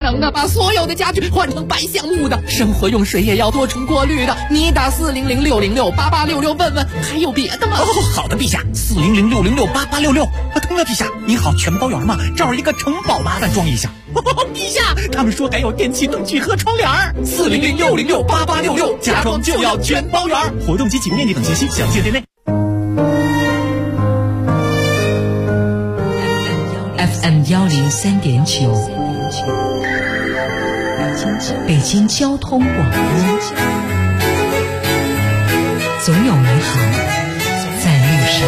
能啊，把所有的家具换成白橡木的，生活用水也要多重过滤的。你打400-606-8866问问，还有别的吗？ 好的，陛下，400-606-8866。对了，陛下，你好，全包圆吗？这儿一个城堡，麻烦装一下。陛下，他们说还有电器、灯具和窗帘。 400-606-8866，家装就要全包圆。 活动及起步面积等信息详见店内。 FM 103.9，北京交通广播，总有美好在路上。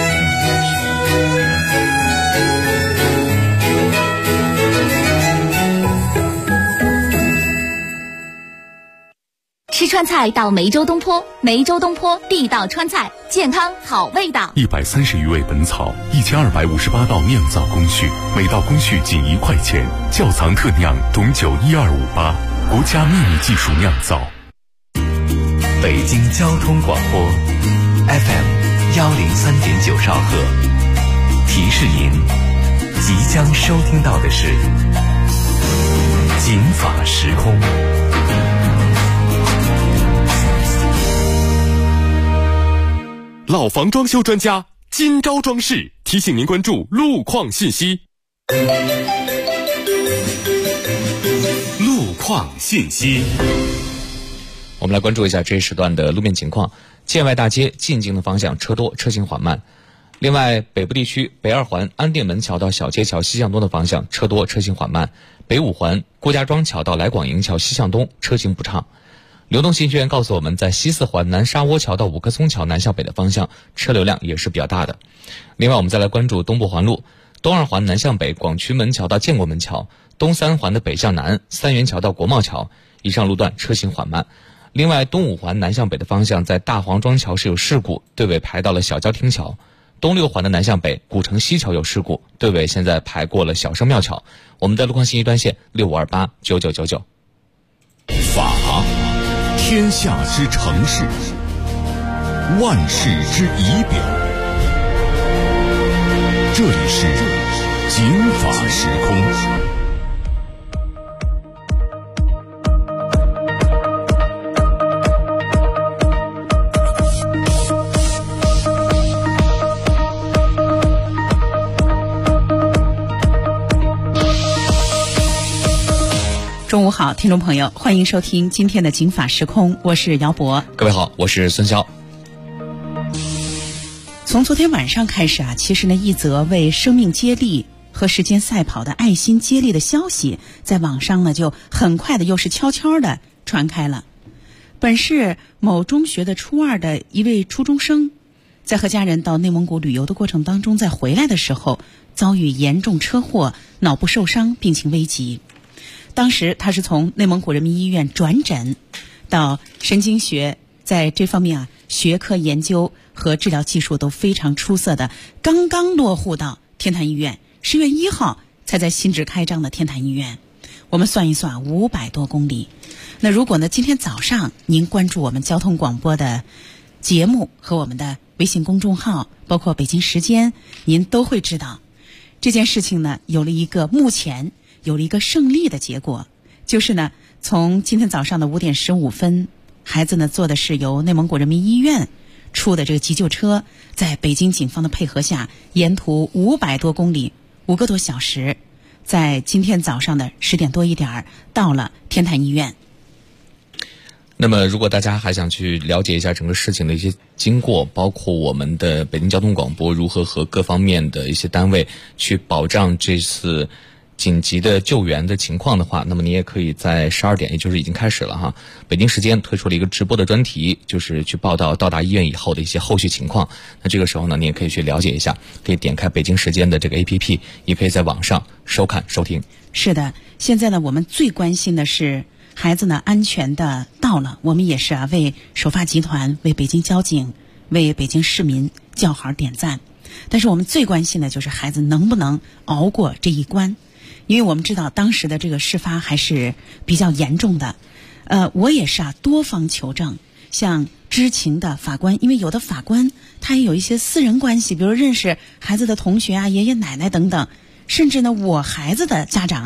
吃川菜到梅州东坡，梅州东坡地道川菜，健康好味道。 130余味本草，1258道酿造工序，每道工序仅1块钱。窖藏特酿董酒1258，国家秘密技术酿造。 北京交通广播 FM 103.9兆赫，提示您即将收听到的是警法时空。 老房装修专家金招装饰提醒您关注路况信息。路况信息， 我们来关注一下这一时段的路面情况。建外大街进京的方向车多，车行缓慢。另外，北部地区北二环安定门桥到小街桥西向东的方向车多，车行缓慢。北五环郭家庄桥到来广营桥西向东车行不畅。流动信息源告诉我们，在西四环南沙窝桥到五棵松桥南向北的方向车流量也是比较大的。另外，我们再来关注东部环路东二环南向北广渠门桥到建国门桥，东三环的北向南三元桥到国贸桥，以上路段车行缓慢。另外，东五环南向北的方向在大黄庄桥是有事故，队尾排到了小郊厅桥。东六环的南向北古城西桥有事故，队尾现在排过了小生庙桥。我们的路况信息专线65289999。 法，天下之城市，万世之仪表。这里是警法时空。 中午好，听众朋友，欢迎收听今天的警法时空，我是姚博。 各位好，我是孙潇。 从昨天晚上开始啊，其实呢，一则为生命接力和时间赛跑的爱心接力的消息，在网上呢就很快的又是悄悄的传开了。本市某中学的初二的一位初中生，在和家人到内蒙古旅游的过程当中，在回来的时候遭遇严重车祸，脑部受伤，病情危急。当时他是从内蒙古人民医院转诊到神经学，在这方面啊学科研究和治疗技术都非常出色的，刚刚落户到天坛医院，10月1号才在新址开张的天坛医院。我们算一算500多公里。那如果呢今天早上您关注我们交通广播的节目和我们的微信公众号，包括北京时间，您都会知道这件事情呢目前有了一个胜利的结果，就是呢，从今天早上的5点15分，孩子呢坐的是由内蒙古人民医院出的这个急救车，在北京警方的配合下，沿途500多公里，5个多小时，在今天早上的10点多一点到了天坛医院。 那么如果大家还想去了解一下整个事情的一些经过，包括我们的北京交通广播如何和各方面的一些单位去保障这次紧急的救援的情况的话，那么你也可以在12点，也就是已经开始了哈，北京时间推出了一个直播的专题，就是去报道到达医院以后的一些后续情况。那这个时候呢，你也可以去了解一下，可以点开北京时间的这个 APP， 也可以在网上收看收听。 是的，现在呢我们最关心的是孩子呢安全的到了，我们也是为首发集团、为北京交警、为北京市民叫好点赞。但是我们最关心的就是孩子能不能熬过这一关。因为我们知道当时的这个事发还是比较严重的，我也是多方求证，像知情的法官，因为有的法官他也有一些私人关系，比如认识孩子的同学啊、爷爷奶奶等等，甚至呢我孩子的家长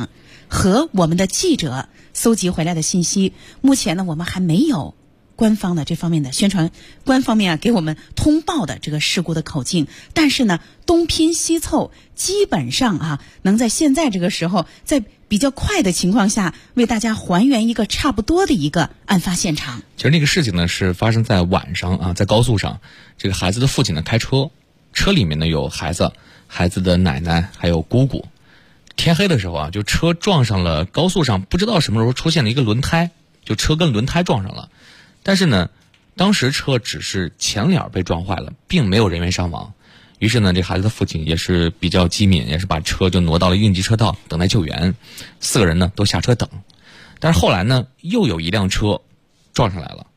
和我们的记者搜集回来的信息，目前呢我们还没有官方的这方面的宣传，官方面给我们通报的这个事故的口径，但是呢东拼西凑，基本上能在现在这个时候，在比较快的情况下，为大家还原一个差不多的一个案发现场。 其实那个事情呢是发生在晚上在高速上，这个孩子的父亲呢开车，车里面呢有孩子的奶奶还有姑姑。天黑的时候就车撞上了高速上不知道什么时候出现了一个轮胎，就车跟轮胎撞上了。但是呢，当时车只是前脸被撞坏了，并没有人员伤亡。于是呢，这孩子的父亲也是比较机敏，也是把车就挪到了应急车道等待救援。4个人呢都下车等，但是后来呢，又有一辆车撞上来了。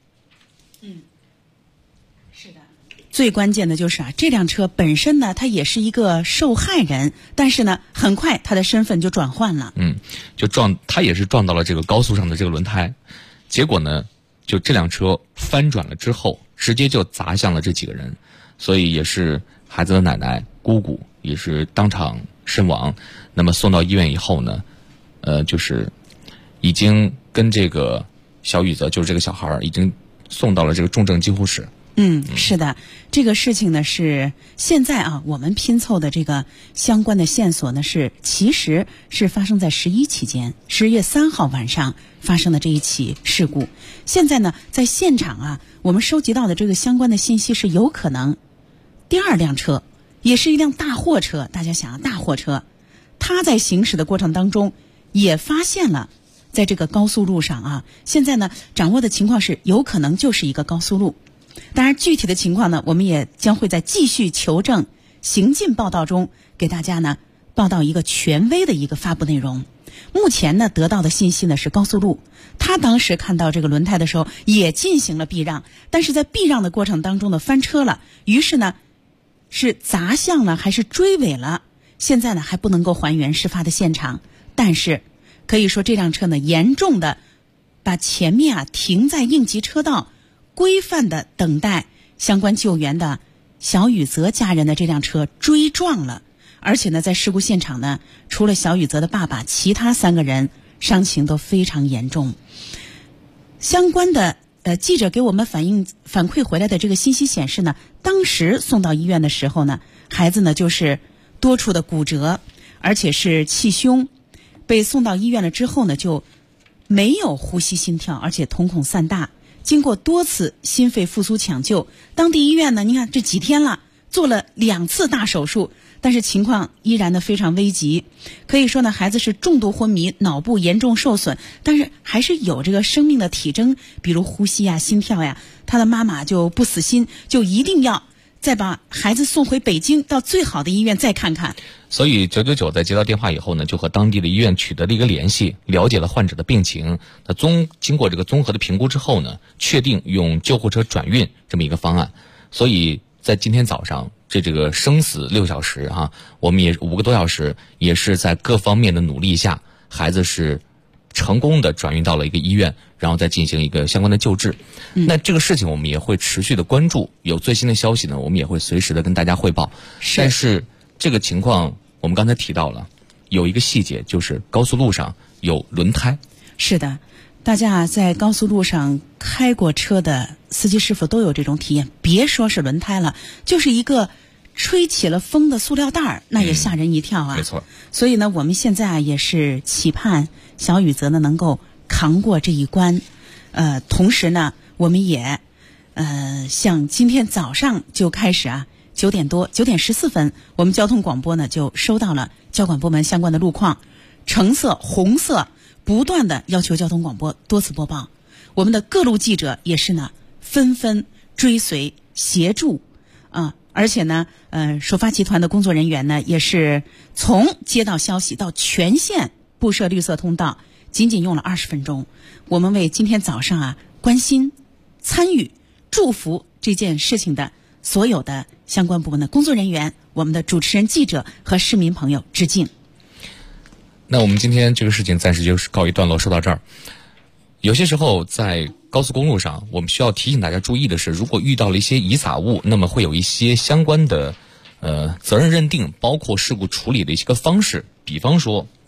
是的。最关键的就是这辆车本身呢，它也是一个受害人，但是呢，很快他的身份就转换了。 他也是撞到了这个高速上的这个轮胎，结果呢，就这辆车翻转了之后，直接就砸向了这几个人，所以也是孩子的奶奶、姑姑也是当场身亡。那么送到医院以后呢，就是已经跟这个小宇泽，就是这个小孩已经送到了这个重症监护室。 是的，这个事情呢是现在我们拼凑的这个相关的线索呢其实是发生在11期间，10月3号晚上发生的这一起事故。现在呢，在现场我们收集到的这个相关的信息是有可能第二辆车也是一辆大货车，大家想大货车，它在行驶的过程当中也发现了在这个高速路上现在呢掌握的情况是有可能就是一个高速路。当然具体的情况呢，我们也将会在继续求证行进报道中给大家呢报道一个权威的一个发布内容。目前呢得到的信息呢是高速路，他当时看到这个轮胎的时候也进行了避让，但是在避让的过程当中呢翻车了，于是呢是砸向了还是追尾了，现在呢还不能够还原事发的现场。但是可以说这辆车呢严重的把前面停在应急车道规范的等待相关救援的小宇泽家人的这辆车追撞了，而且呢在事故现场呢除了小宇泽的爸爸，其他3个人伤情都非常严重。相关的记者给我们反馈回来的这个信息显示呢，当时送到医院的时候呢，孩子呢就是多处的骨折，而且是气胸，被送到医院了之后呢就没有呼吸心跳，而且瞳孔散大。经过多次心肺复苏抢救，当地医院呢，你看这几天了，做了2次大手术，但是情况依然的非常危急。可以说呢，孩子是重度昏迷，脑部严重受损，但是还是有这个生命的体征，比如呼吸心跳他的妈妈就不死心，就一定要再把孩子送回北京，到最好的医院再看看。 所以999在接到电话以后呢，就和当地的医院取得了一个联系，了解了患者的病情。那经过这个综合的评估之后呢，确定用救护车转运这么一个方案。所以在今天早上这个生死6小时我们也5个多小时，也是在各方面的努力下，孩子是成功的转运到了一个医院，然后再进行一个相关的救治。那这个事情我们也会持续的关注，有最新的消息呢，我们也会随时的跟大家汇报。但是这个情况我们刚才提到了，有一个细节，就是高速路上有轮胎。 是的，大家在高速路上开过车的司机师傅都有这种体验，别说是轮胎了，就是一个吹起了风的塑料袋那也吓人一跳没错。 所以呢，我们现在也是期盼小宇泽呢能够扛过这一关。同时呢，我们也像今天早上就开始9点14分，我们交通广播呢就收到了交管部门相关的路况，橙色、红色不断的要求交通广播多次播报。我们的各路记者也是呢纷纷追随协助而且呢首发集团的工作人员呢也是从接到消息到全线布设绿色通道仅仅用了20分钟。我们为今天早上关心、参与、祝福这件事情的所有的相关部门的工作人员，我们的主持人、记者和市民朋友致敬。 那我们今天这个事情暂时就是告一段落，说到这儿。有些时候在高速公路上，我们需要提醒大家注意的是，如果遇到了一些遗撒物，那么会有一些相关的责任认定，包括事故处理的一些个方式。比方说，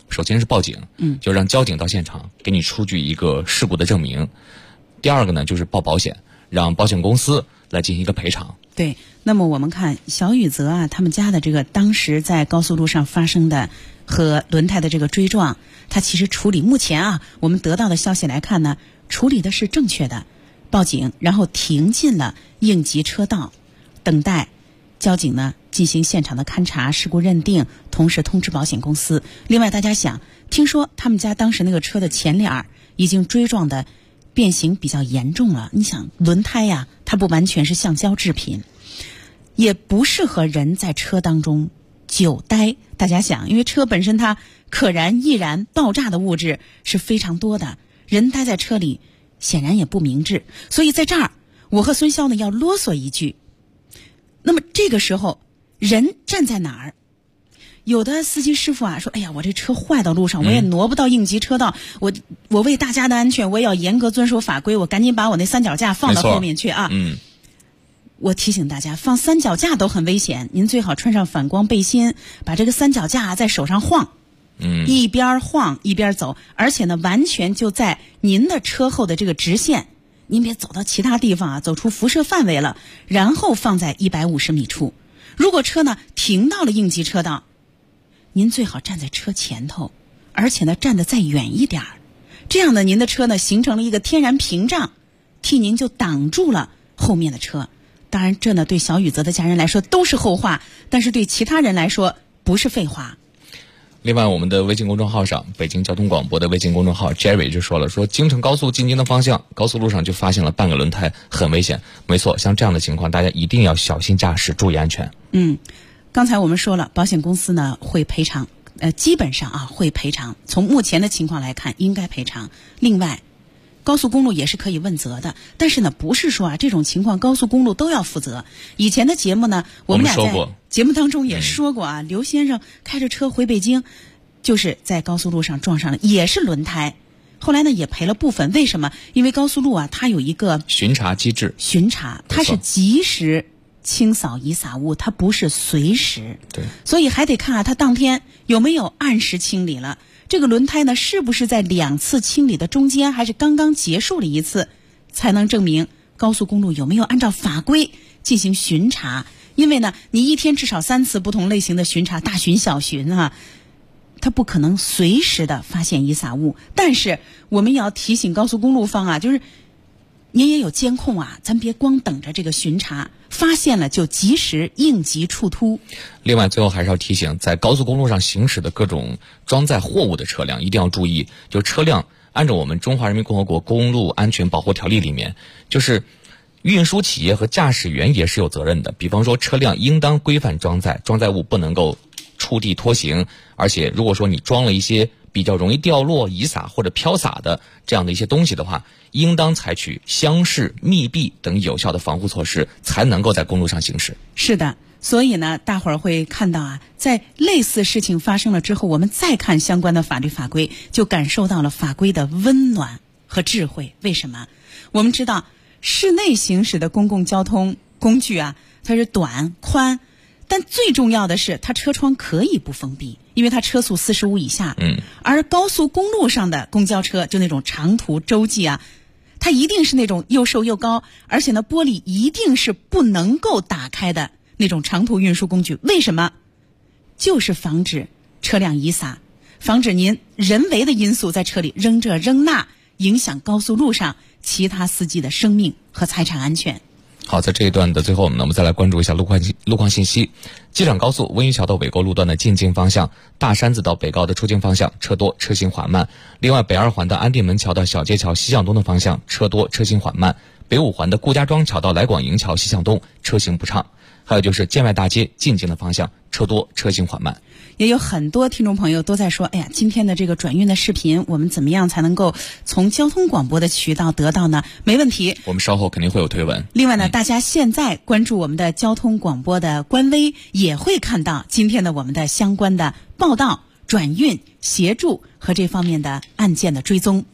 首先是报警，就让交警到现场给你出具一个事故的证明。第二个呢，就是报保险，让保险公司来进行一个赔偿。 对，那么我们看小雨泽啊，他们家的这个当时在高速路上发生的和轮胎的这个追撞，他其实处理目前啊，我们得到的消息来看呢，处理的是正确的，报警然后停进了应急车道，等待交警呢进行现场的勘查、事故认定，同时通知保险公司。另外，大家想，听说他们家当时那个车的前脸已经追撞的变形比较严重了。你想，轮胎呀，它不完全是橡胶制品，也不适合人在车当中久待。大家想，因为车本身它可燃、易燃、爆炸的物质是非常多的，人待在车里显然也不明智。所以在这儿，我和孙潇呢要啰嗦一句。那么这个时候，人站在哪儿？有的司机师傅啊说：“哎呀，我这车坏到路上，我也挪不到应急车道，我为大家的安全，我也要严格遵守法规，我赶紧把我那三脚架放到后面去啊。”我提醒大家，放三脚架都很危险，您最好穿上反光背心，把这个三脚架在手上晃，一边晃一边走，而且呢，完全就在您的车后的这个直线，您别走到其他地方啊，走出辐射范围了，然后放在150米处。如果车呢停到了应急车道，您最好站在车前头，而且呢站得再远一点儿，这样呢您的车呢形成了一个天然屏障，替您就挡住了后面的车。当然这呢对小雨泽的家人来说都是后话，但是对其他人来说不是废话。 另外，我们的微信公众号上，北京交通广播的微信公众号 Jerry 就说了，说京承高速进京的方向，高速路上就发现了半个轮胎，很危险。没错，像这样的情况，大家一定要小心驾驶，注意安全。 刚才我们说了，保险公司呢会赔偿，基本上啊会赔偿，从目前的情况来看应该赔偿。另外，高速公路也是可以问责的，但是呢不是说啊这种情况高速公路都要负责。以前的节目呢，我们俩在节目当中也说过啊，刘先生开着车回北京，就是在高速路上撞上了，也是轮胎，后来呢也赔了部分。为什么？因为高速路啊它有一个巡查机制， 它是及时清扫遗撒物，它不是随时， 对， 所以还得看啊它当天有没有按时清理了。这个轮胎呢，是不是在2次清理的中间，还是刚刚结束了一次，才能证明高速公路有没有按照法规进行巡查？因为呢，你一天至少3次不同类型的巡查，大巡、小巡啊，它不可能随时的发现遗撒物。但是我们也要提醒高速公路方啊，就是您也有监控啊，咱别光等着这个巡查，发现了就及时应急处突。 另外，最后还是要提醒，在高速公路上行驶的各种装载货物的车辆一定要注意，就车辆按照我们中华人民共和国公路安全保护条例里面，就是运输企业和驾驶员也是有责任的。比方说，车辆应当规范装载，装载物不能够触地拖行，而且如果说你装了一些比较容易掉落、遗撒或者飘洒的这样的一些东西的话，应当采取箱式、密闭等有效的防护措施，才能够在公路上行驶。 是的，所以呢，大伙儿会看到啊，在类似事情发生了之后，我们再看相关的法律法规，就感受到了法规的温暖和智慧。为什么？我们知道，室内行驶的公共交通工具啊，它是短、宽，但最重要的是，它车窗可以不封闭，因为它车速45以下。而高速公路上的公交车，就那种长途洲际啊，它一定是那种又瘦又高，而且呢，玻璃一定是不能够打开的那种长途运输工具。为什么？就是防止车辆遗撒，防止您人为的因素在车里扔这扔那，影响高速路上其他司机的生命和财产安全。 好，在这一段的最后，我们再来关注一下路况信息。机场高速温榆桥到尾沟路段的进京方向，大山子到北高的出京方向车多，车行缓慢。另外，北二环的安定门桥到小街桥西向东的方向车多，车行缓慢。北五环的顾家庄桥到来广营桥西向东车行不畅。还有就是建外大街进京的方向车多，车行缓慢。 也有很多听众朋友都在说，哎呀，今天的这个转运的视频，我们怎么样才能够从交通广播的渠道得到呢？没问题， 我们稍后肯定会有推文。 另外呢，大家现在关注我们的交通广播的官微，也会看到今天的我们的相关的报道、转运、协助和这方面的案件的追踪。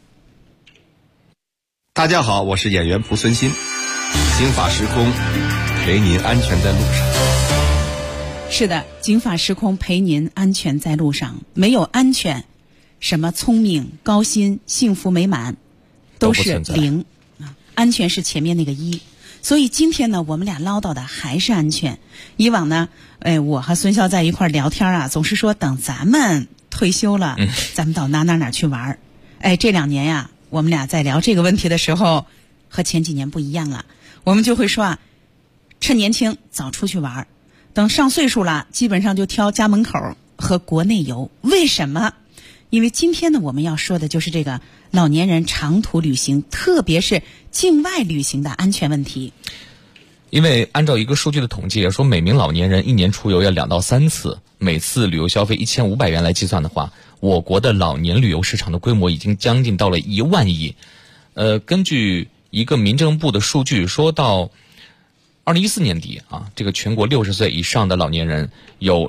大家好，我是演员蒲存昕，警法时空，陪您安全在路上。 是的，警法时空陪您安全在路上。没有安全， 什么聪明、高薪、幸福美满，都是0啊，安全是前面那个1。所以今天呢，我们俩唠叨的还是安全。以往呢，我和孙潇在一块聊天啊，总是说等咱们退休了，咱们到哪去玩。这2年呀，我们俩在聊这个问题的时候，和前几年不一样了。我们就会说啊，趁年轻早出去玩，等上岁数了，基本上就挑家门口和国内游。为什么？因为今天呢，我们要说的就是这个老年人长途旅行，特别是境外旅行的安全问题。 因为按照一个数据的统计，说每名老年人1年出游要2到3次，每次旅游消费1500元来计算的话，我国的老年旅游市场的规模已经将近到了1万亿。根据一个民政部的数据，说到2014年底啊，这个全国60岁以上的老年人有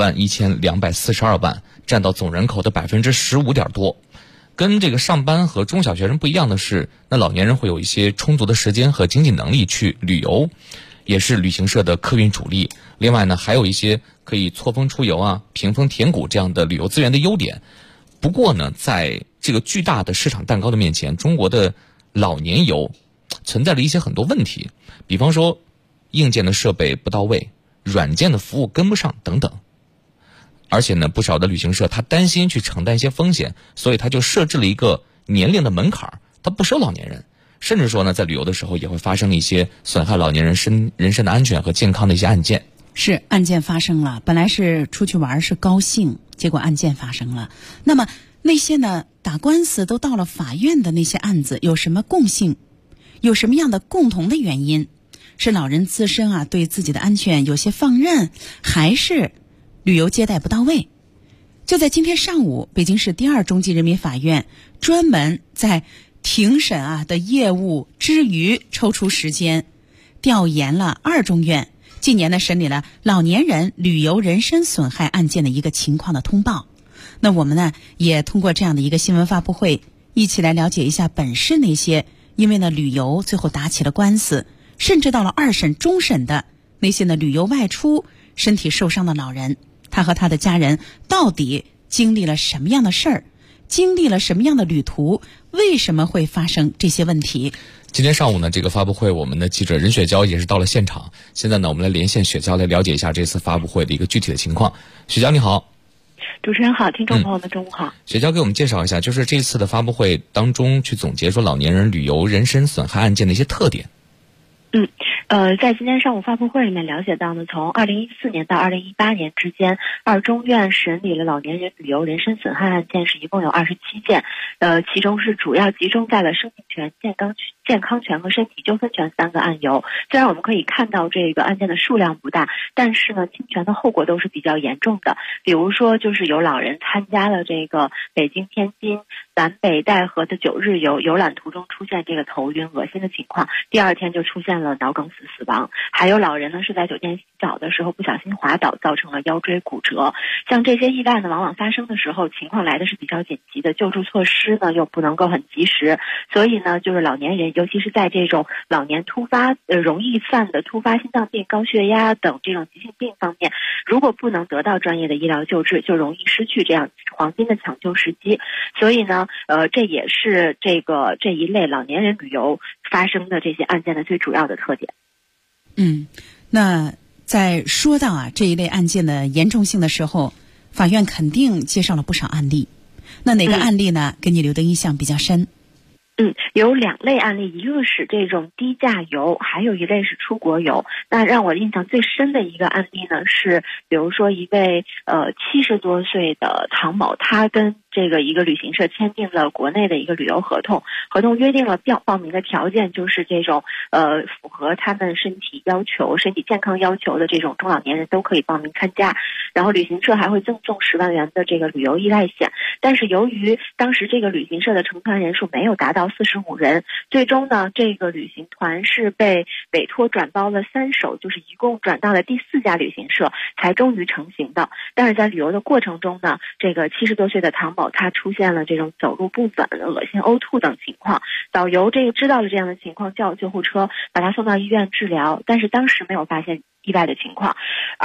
21242万，占到总人口的15%点多。跟这个上班和中小学生不一样的是，那老年人会有一些充足的时间和经济能力去旅游，也是旅行社的客运主力。另外呢，还有一些可以错峰出游啊、平峰填谷这样的旅游资源的优点。不过呢，在这个巨大的市场蛋糕的面前，中国的老年游存在了一些很多问题，比方说硬件的设备不到位，软件的服务跟不上等等。而且呢，不少的旅行社他担心去承担一些风险，所以他就设置了一个年龄的门槛，他不收老年人。甚至说呢，在旅游的时候也会发生一些损害老年人人身的安全和健康的一些案件。 是案件发生了，本来是出去玩是高兴，结果案件发生了。那么那些呢打官司都到了法院的那些案子有什么共性？有什么样的共同的原因？是老人自身啊对自己的安全有些放任，还是旅游接待不到位？就在今天上午，北京市第2中级人民法院专门在庭审的业务之余抽出时间，调研了2中院近年呢审理了老年人旅游人身损害案件的一个情况的通报。那我们呢也通过这样的一个新闻发布会，一起来了解一下本市那些因为呢旅游最后打起了官司，甚至到了2审终审的那些呢旅游外出身体受伤的老人，他和他的家人到底经历了什么样的事儿，经历了什么样的旅途，为什么会发生这些问题？ 今天上午呢，这个发布会我们的记者任雪娇也是到了现场。现在呢，我们来连线雪娇来了解一下这次发布会的一个具体的情况。雪娇你好。 主持人好，听众朋友们中午好。 雪娇给我们介绍一下，就是这次的发布会当中去总结说老年人旅游人身损害案件的一些特点。 在今天上午发布会里面了解到呢，从2014年到2018年之间，2中院审理了老年人旅游人身损害案件是一共有27件，其中是主要集中在了生命权、健康权和身体纠纷权3个案由。虽然我们可以看到这个案件的数量不大，但是呢，侵权的后果都是比较严重的。比如说，就是有老人参加了这个北京、天津、南北戴河的9日游，游览途中出现这个头晕、恶心的情况，第2天就出现了脑梗死亡。还有老人呢是在酒店洗澡的时候不小心滑倒，造成了腰椎骨折。像这些意外呢，往往发生的时候情况来的是比较紧急的，救助措施呢又不能够很及时，所以呢，就是老年人，尤其是在这种老年突发容易犯的突发心脏病、高血压等这种急性病方面，如果不能得到专业的医疗救治，就容易失去这样黄金的抢救时机。所以呢，这也是这一类老年人旅游发生的这些案件的最主要的特点。 那在说到这一类案件的严重性的时候，法院肯定介绍了不少案例。那哪个案例呢，给你留的印象比较深？ 有2类案例，一个是这种低价游，还有一类是出国游。那让我印象最深的一个案例呢，是比如说一位70多岁的唐某，他跟这个一个旅行社签订了国内的一个旅游合同，合同约定了报名的条件就是这种符合他们身体健康要求的这种中老年人都可以报名参加，然后旅行社还会赠送10万元的这个旅游意外险。但是由于当时这个旅行社的成团人数没有达到45人，最终呢，这个旅行团是被委托转包了3手，就是一共转到了第4家旅行社，才终于成型的。但是在旅游的过程中呢，这个70多岁的唐某他出现了这种走路不稳、恶心、呕吐等情况。导游知道了这样的情况，叫救护车把他送到医院治疗，但是当时没有发现意外的情况。而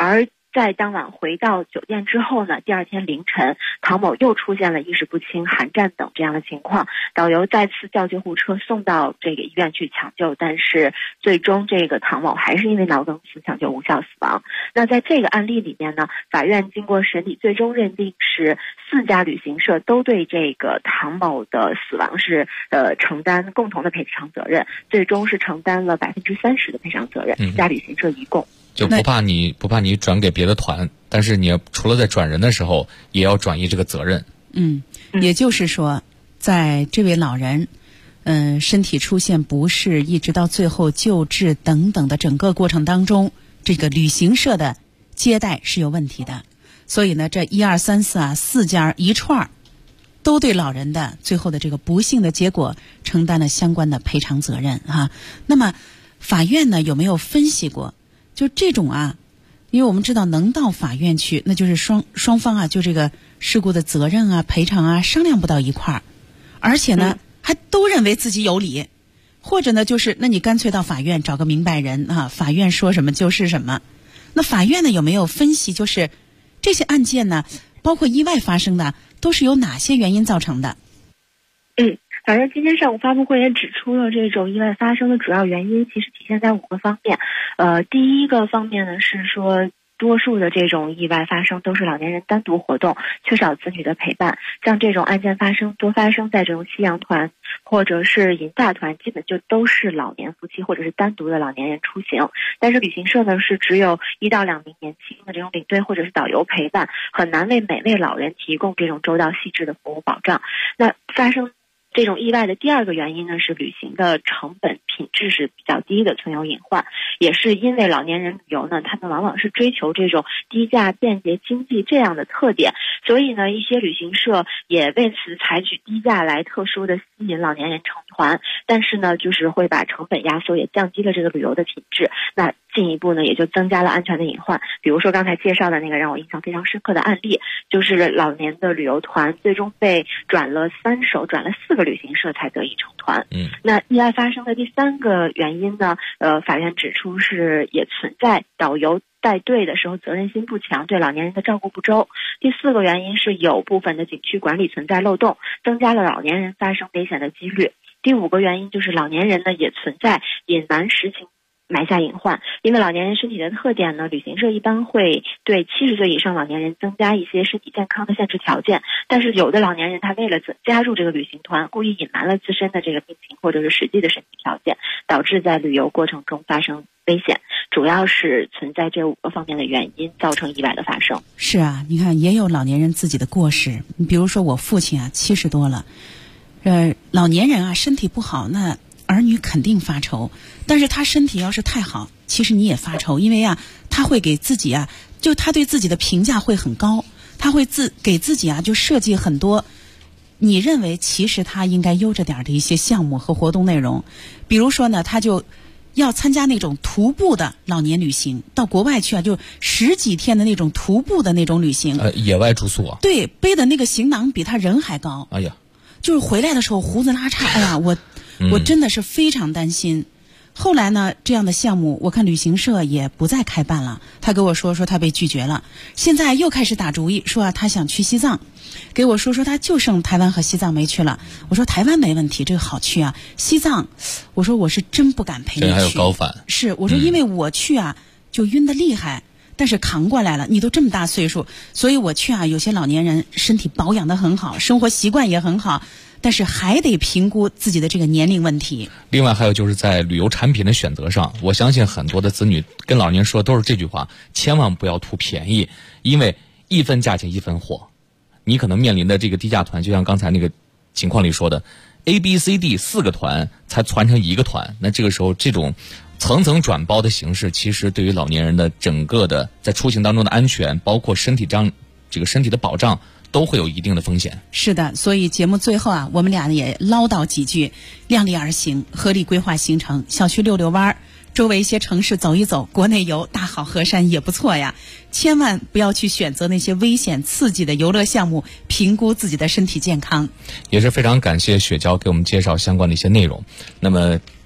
在当晚回到酒店之后呢，第二天凌晨，唐某又出现了意识不清、寒战等这样的情况，导游再次叫救护车送到这个医院去抢救，但是最终这个唐某还是因为脑梗死抢救无效死亡。那在这个案例里面呢，法院经过审理，最终认定是4家旅行社都对这个唐某的死亡是承担共同的赔偿责任，最终是承担了30%的赔偿责任，4家旅行社一共。 就不怕你转给别的团，但是你除了在转人的时候，也要转移这个责任。 也就是说，在这位老人身体出现不适，一直到最后救治等等的整个过程当中，这个旅行社的接待是有问题的。所以呢，这1、2、3、4 4家一串都对老人的最后的这个不幸的结果承担了相关的赔偿责任啊。那么法院呢有没有分析过？就这种因为我们知道能到法院去，那就是双方就这个事故的责任赔偿商量不到一块儿，而且呢还都认为自己有理，或者呢就是那你干脆到法院找个明白人法院说什么就是什么。那法院呢有没有分析，就是这些案件呢，包括意外发生的，都是由哪些原因造成的？ 法院今天上午发布会也指出了这种意外发生的主要原因，其实体现在5个方面。第一个方面呢是说，多数的这种意外发生都是老年人单独活动，缺少子女的陪伴。像这种案件多发生在这种西洋团或者是银大团，基本就都是老年夫妻或者是单独的老年人出行。但是旅行社呢是只有1到2名年轻的这种领队或者是导游陪伴，很难为每位老人提供这种周到细致的服务保障。那发生这种意外的第二个原因呢，是旅行的成本品质是比较低的，存有隐患。也是因为老年人旅游呢，他们往往是追求这种低价、便捷、经济这样的特点，所以呢，一些旅行社也为此采取低价来特殊的吸引老年人成团，但是呢，就是会把成本压缩，也降低了这个旅游的品质。那进一步呢，也就增加了安全的隐患。比如说刚才介绍的那个让我印象非常深刻的案例，就是老年的旅游团最终被转了4个旅行社才得以成团。那意外发生的第3个原因呢，法院指出是也存在导游带队的时候责任心不强，对老年人的照顾不周。第4个原因是有部分的景区管理存在漏洞，增加了老年人发生危险的几率。第5个原因就是老年人呢也存在隐瞒实情，埋下隐患。因为老年人身体的特点呢，旅行社一般会对70岁以上老年人增加一些身体健康的限制条件，但是有的老年人他为了加入这个旅行团，故意隐瞒了自身的这个病情或者是实际的身体条件，导致在旅游过程中发生危险。主要是存在这5个方面的原因造成意外的发生。 是啊，你看也有老年人自己的过失，你比如说我父亲70多了，老年人身体不好，那儿女肯定发愁，但是他身体要是太好，其实你也发愁，因为他会给自己就他对自己的评价会很高，他会给自己就设计很多你认为其实他应该悠着点的一些项目和活动内容。比如说呢，他就要参加那种徒步的老年旅行，到国外去就10几天的那种徒步的那种旅行， 野外住宿对，背的那个行囊比他人还高。 哎呀， 就是回来的时候胡子拉碴，哎呀，我真的是非常担心。后来呢，这样的项目我看旅行社也不再开办了，他跟我说他被拒绝了，现在又开始打主意说他想去西藏，给我说他就剩台湾和西藏没去了。我说台湾没问题，这个好去西藏我说我是真不敢陪你去。 还有高反。 是，我说因为我去就晕得厉害，但是扛过来了。你都这么大岁数，所以我去有些老年人身体保养得很好，生活习惯也很好，但是还得评估自己的这个年龄问题。 另外还有就是在旅游产品的选择上，我相信很多的子女跟老年人说都是这句话，千万不要图便宜，因为一分价钱一分货。你可能面临的这个低价团，就像刚才那个情况里说的 ABCD 4个团才传成1个团，那这个时候这种层层转包的形式，其实对于老年人的整个的在出行当中的安全，包括身体的保障，都会有一定的风险。 是的，所以节目最后我们俩也唠叨几句，量力而行，合理规划行程，小区溜溜弯，周围一些城市走一走，国内游大好河山也不错呀。千万不要去选择那些危险刺激的游乐项目，评估自己的身体健康。 也是非常感谢雪娇给我们介绍相关的一些内容。那么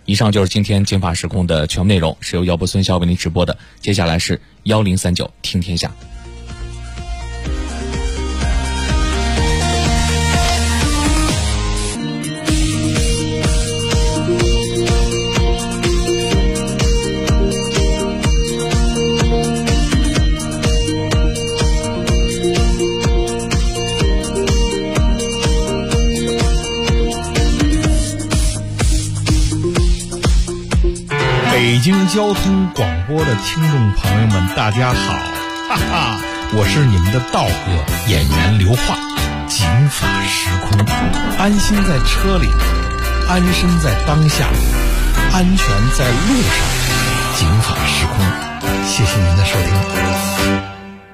以上就是今天金法时空的全部内容，是由姚波孙骁为您直播的。接下来是1039听天下。 北京交通广播的听众朋友们，大家好，哈哈，我是你们的道哥演员刘化。警法时空，安心在车里，安身在当下，安全在路上。警法时空，谢谢您的收听。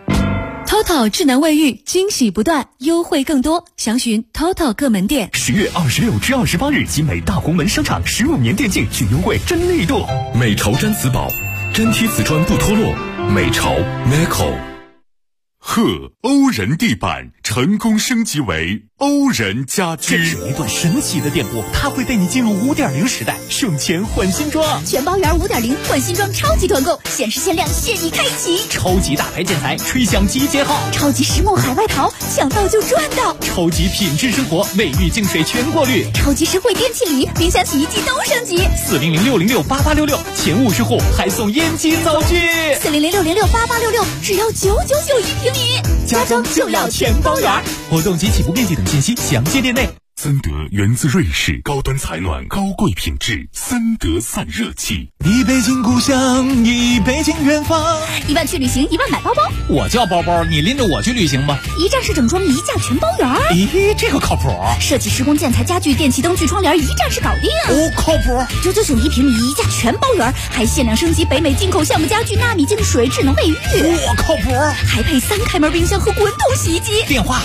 TOTO 智能卫浴惊喜不断，优惠更多，详询 TOTO 各门店。 10月26至28日，集美大红门商场15年电竞巨优惠真力度。 美潮毡瓷宝，真贴瓷砖不脱落。美潮 Meco。欧人地板成功升级为欧人家居。 这是一段神奇的电波，它会带你进入5.0时代，省钱换新装。 全包圆5.0换新装超级团购，限时限量，现已开启。 超级大牌建材，吹响集结号。 超级实木海外淘，抢到就赚到。 超级品质生活，卫浴净水全过滤。 超级实惠电器礼，冰箱、洗衣机都升级。 400-606-8866，前50户还送烟机灶具。 400-606-8866，只要999一平米。 家装就要全包圆。活动及起步面积等信息详见店内。 森德源自瑞士，高端采暖，高贵品质，森德散热器。 一杯敬故乡，一杯敬远方。 1万去旅行，1万买包包。 我叫包包，你拎着我去旅行吧。 一站式整装，一价全包圆。 咦，这个靠谱。 设计施工建材家具电器灯具窗帘，一站式搞定。 哦，靠谱。 999一平米，一价全包圆，还限量升级北美进口橡木家具纳米净水智能卫浴。 我靠谱。 还配3开门冰箱和滚筒洗衣机。 电话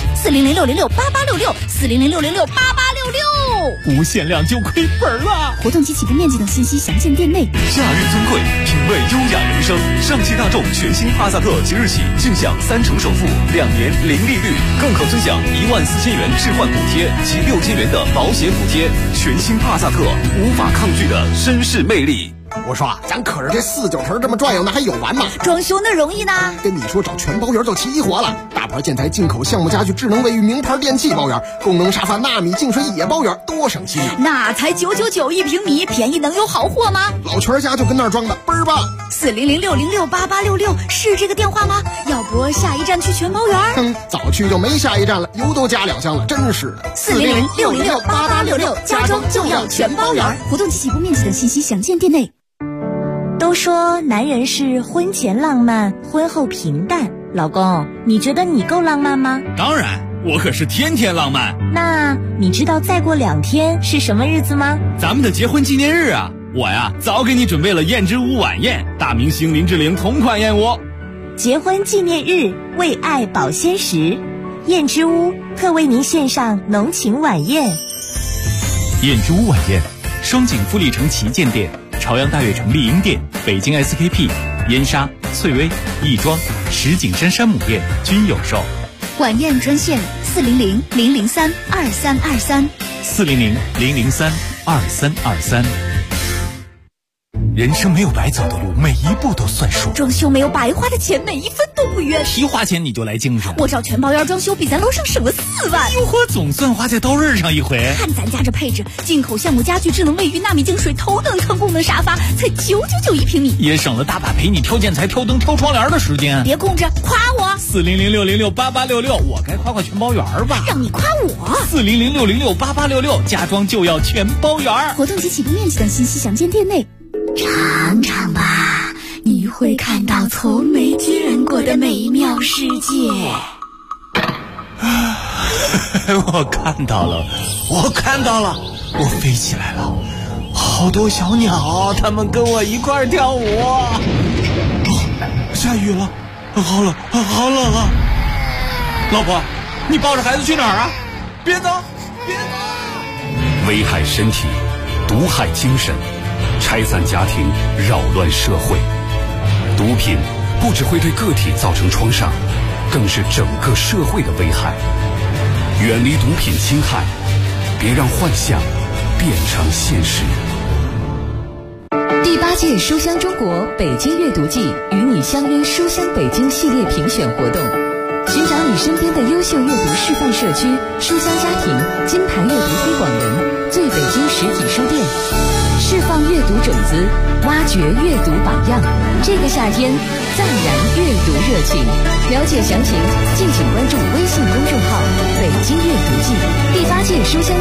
400-606-8866，400-606-8866。 无限量就亏本了。 活动及起步面积等信息详见店内。 假日尊贵，品味优雅人生。上汽大众全新帕萨特即日起尽享3成首付，2年零利率，更可尊享14000元置换补贴及6000元的保险补贴。全新帕萨特，无法抗拒的绅士魅力。 我说啊，咱可是这4-9成这么转悠，那还有完吗？ 装修那容易呢？ 跟你说，找全包圆就齐活了。大牌建材、进口橡木家具、智能卫浴、名牌电器包圆，功能沙发、纳米净水也包圆，多省心啊！ 那才999一平米，便宜能有好货吗？ 老全家就跟那儿装的，倍儿棒。 400-606-8866是这个电话吗？要不下一站去全包圆？ 早去就没下一站了，油都加2箱了，真是的。 400-606-8866，家装就要全包圆。活动及起步面积等信息详见店内。 都说男人是婚前浪漫，婚后平淡。老公，你觉得你够浪漫吗？ 当然，我可是天天浪漫。 那你知道再过2天是什么日子吗？ 咱们的结婚纪念日啊！我呀，早给你准备了燕之屋晚宴，大明星林志玲同款燕窝。 结婚纪念日，为爱保鲜时，燕之屋特为您献上浓情晚宴。 燕之屋晚宴，双井富力城旗舰店、朝阳大悦城丽婴店、北京 SKP、燕莎、翠微、亦庄、石景山山姆店均有售。 晚宴专线400-003-2323。 400-003-2323。人生没有白走的路，每一步都算数。 装修没有白花的钱，每一分都不冤。 一花钱你就来精神。 我找全包圆装修，比咱楼上省了4万。 哟呵，总算花在刀刃上一回。 看咱家这配置，进口橡木家具、智能卫浴、纳米净水、头等舱功能沙发，才999一平米， 也省了大把陪你挑建材、挑灯、挑窗帘的时间。 别空着，夸我。 400-606-8866，我该夸夸全包圆吧？ 让你夸我。 400-606-8866，家装就要全包圆。 活动及起步面积等信息详见店内。尝尝吧，你会看到从没见过的美妙世界。 我看到了，我飞起来了，好多小鸟，它们跟我一块跳舞。下雨了，好冷啊！老婆，你抱着孩子去哪儿啊？别走！ 危害身体，毒害精神，拆散家庭，扰乱社会。毒品不只会对个体造成创伤，更是整个社会的危害。远离毒品侵害，别让幻想变成现实。 第8届书香中国北京阅读季与你相约书香北京系列评选活动，寻找你身边的优秀阅读示范社区、书香家庭、金牌阅读推广人、最北京实体书店，释放阅读种子，挖掘阅读榜样。这个夏天，暂燃阅读热情。了解详情，敬请关注微信公众号“北京阅读季”。第8届书香